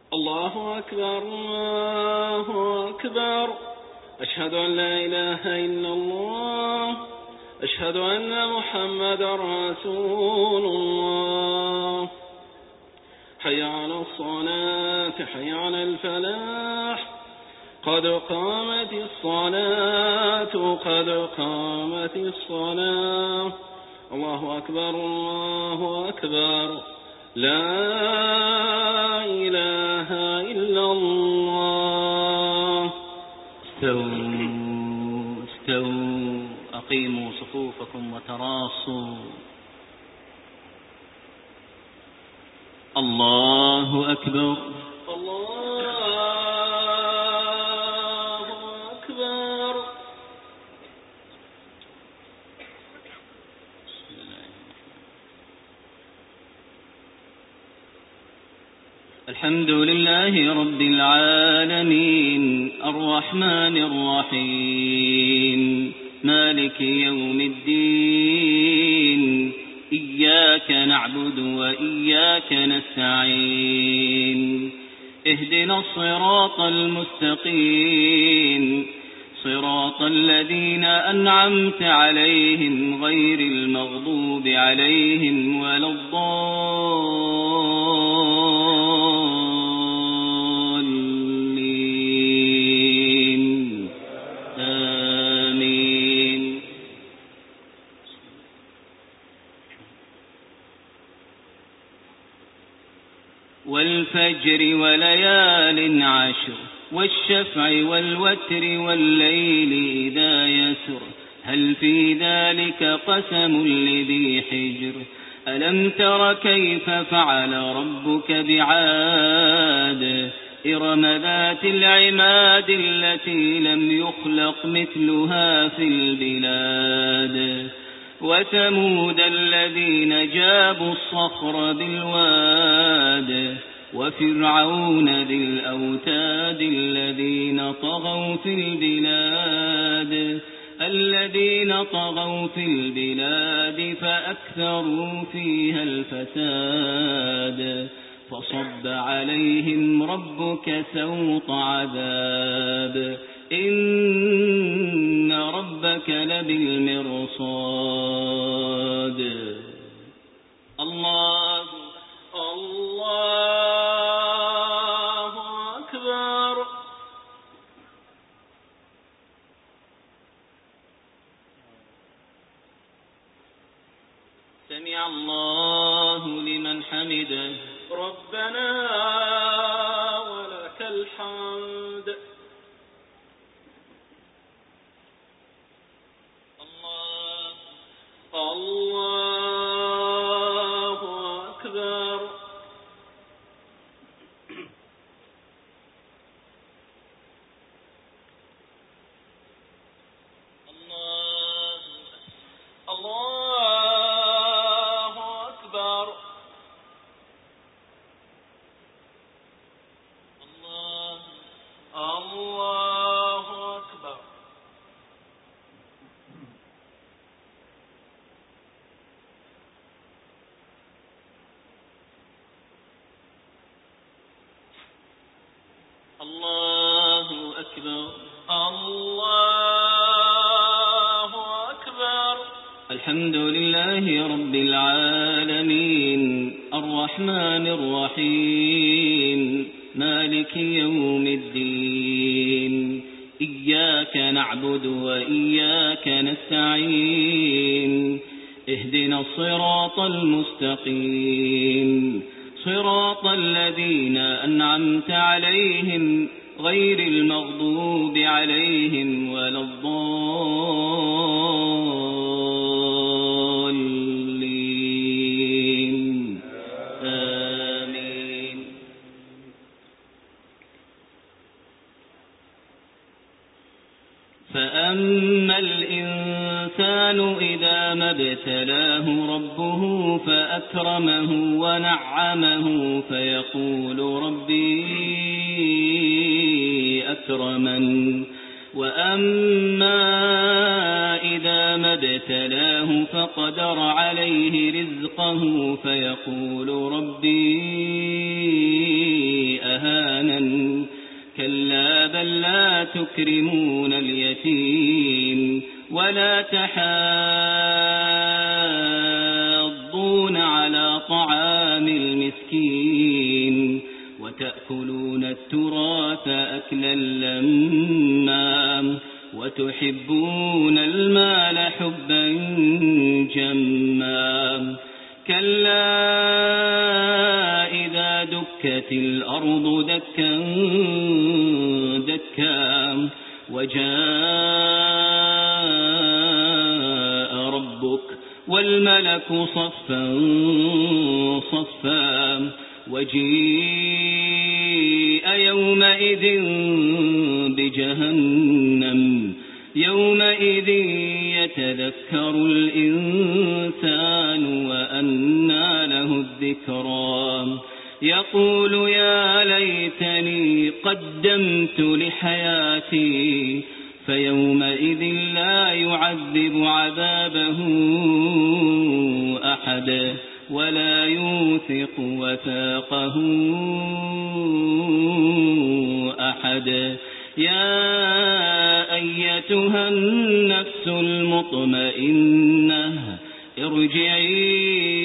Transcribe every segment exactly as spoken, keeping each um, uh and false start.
الله أكبر الله أكبر. أشهد أن لا إله إلا الله. أشهد أن محمدا رسول الله. حي على الصلاة حي على الفلاح. قد قامت الصلاة قد قامت الصلاة. الله أكبر الله أكبر. لا إله إلا الله. استووا استووا أقيموا صفوفكم وتراصوا. الله أكبر الله أكبر. الحمد لله رب العالمين الرحمن الرحيم مالك يوم الدين. إياك نعبد وإياك نستعين. اهدنا الصراط المستقيم صراط الذين أنعمت عليهم غير المغضوب عليهم ولا الضالين. آمين. والفجر وليال عشر والشفع والوتر والليل إذا يسر هل في ذلك قسم لذي حجر. ألم تر كيف فعل ربك بعاد إرم ذات العماد التي لم يخلق مثلها في البلاد. وثمود الذين جابوا الصخر بالواد وفرعون ذي الأوتاد الذين طغوا في البلاد الذين طغوا في البلاد فأكثروا فيها الفساد. فصب عليهم ربك سوط عذاب إن ربك لبالمرصاد. الله الله أكبر. سمع الله لمن حمده. ربنا ولك الحمد. الله الله أكبر. الله الله أكبر. الله الله أكبر. الله أكبر. الله أكبر. الحمد لله رب العالمين الرحمن الرحيم مالك يوم الدين. إياك نعبد وإياك نستعين. اهدنا الصراط المستقيم صراط الذين أنعمت عليهم غير المغضوب عليهم ولا الضالين. آمين. فأما الإنسان إذا ما ابتلاه ربه فأكرمه ونعمه فيقول ربي أكرمن. وأما إذا ما ابتلاه فقدر عليه رزقه فيقول ربي أهانن. إحسانا كلا بل لا تكرمون اليتيم ولا تحاضون على طعام المسكين وتأكلون التراث أكلا لما وتحبون المال حبا جما كلا إذا دكت الأرض دكا دكا وجاء ربك والملك صفا صفا وجيء يومئذ بجهنم يومئذ يتذكر الإنسان وأنى له الذكرى يقول يا ليتني قدمت لحياتي فيومئذ لا يعذب عذابه أحد ولا يوثق وثاقه أحد يا أيتها النفس المطمئنة ارجعي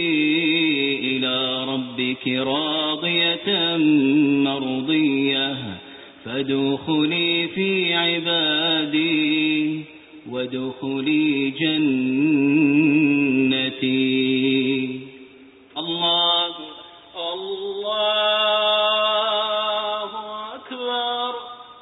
إلى ربك راضية مرضية فادخلي في عبادي وادخلي جنتي. الله الله أكبر.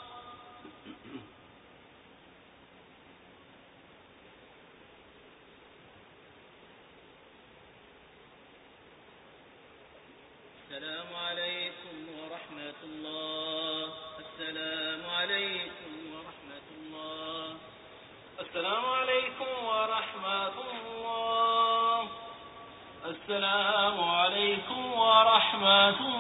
السلام عليكم ورحمة الله. السلام عليكم ورحمة الله. السلام عليكم ورحمة الله. السلام عليكم ورحمة الله.